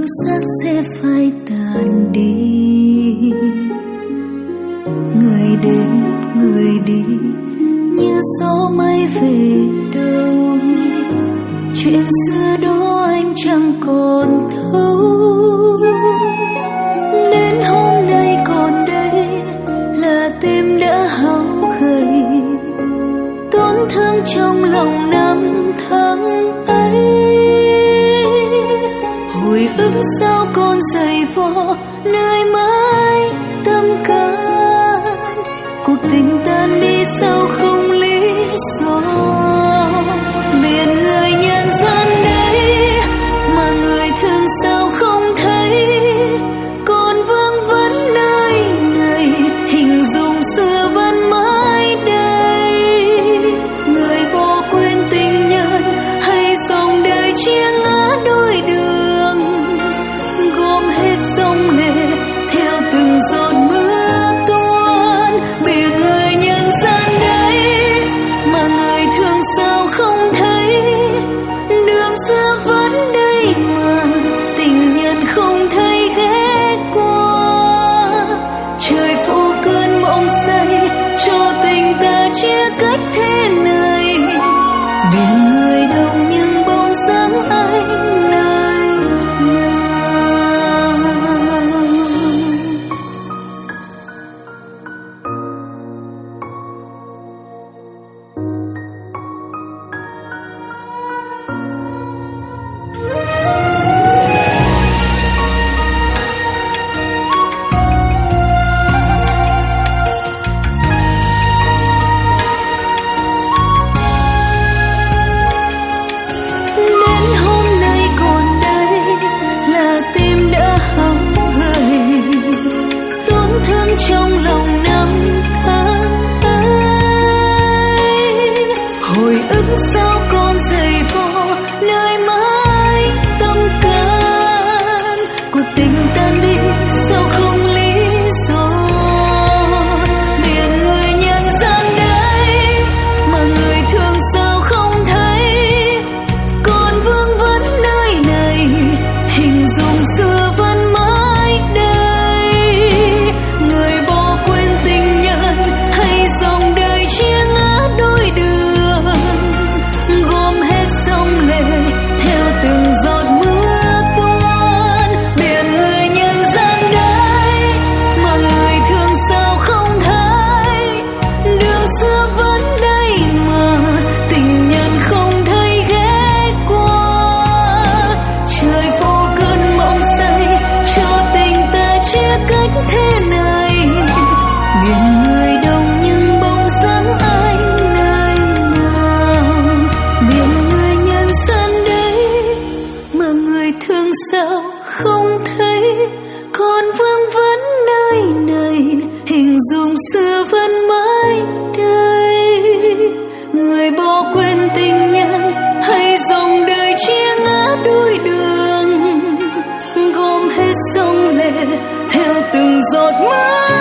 sắc sẽ phai tàn đi. Người đến người đi như gió mây về đâu, chuyện xưa đó anh chẳng còn thấu. Đến hôm nay còn đây là tim đã hao gầy, tổn thương trong lòng năm tháng ấy. Hồi ức sao còn dày vò nơi mái tâm can, cuộc tình tan đi sao không lý do. Biển người nhân gian đấy mà người thương sao không thấy, còn vương vấn nơi này hình dung xưa vẫn mãi đây. Người bỏ quên tình nhân hay dòng đời chia ngã đôi đường, gom hết dòng lệ theo từng giọt mưa tuôn. Biển người nhân gian đấy mà người thương sao không thấy, đường xưa vẫn đây mà tình nhân không thấy ghé qua. Trời phủ cơn mộng say cho tình ta chia cách thế này, biển người đông nhưng bóng dáng anh nơi nào. Đến hôm nay còn đây là tim đã hao gầy, tổn thương trong lòng năm tháng ấy. Hồi ức sao còn dày vò nơi mái tâm can, cuộc tình tan đi sao không lý do. Biển người nhân gian đấy mà người thương sao không thấy, còn vương vấn nơi này hình dung xưa vẫn mãi đây. Người bỏ quên tình nhân hay dòng đời chia ngã đôi đường, gom hết dòng lệ theo từng giọt mưa tuôn. Biển người nhân gian đấy mà người thương sao không thấy, đường xưa vẫn đây mà tình nhân không thấy ghé qua. Trời vô cơn mộng say cho tình ta chia cách thế này, biển người đông nhưng bóng dáng anh nơi nào. Biển người nhân gian đấy mà người thương sao không thấy, còn vương vấn nơi này hình dung xưa vẫn mãi đây. Người bỏ quên tình nhân hay dòng đời chia ngã đôi đường, gom hết dòng lệ theo từng giọt mưa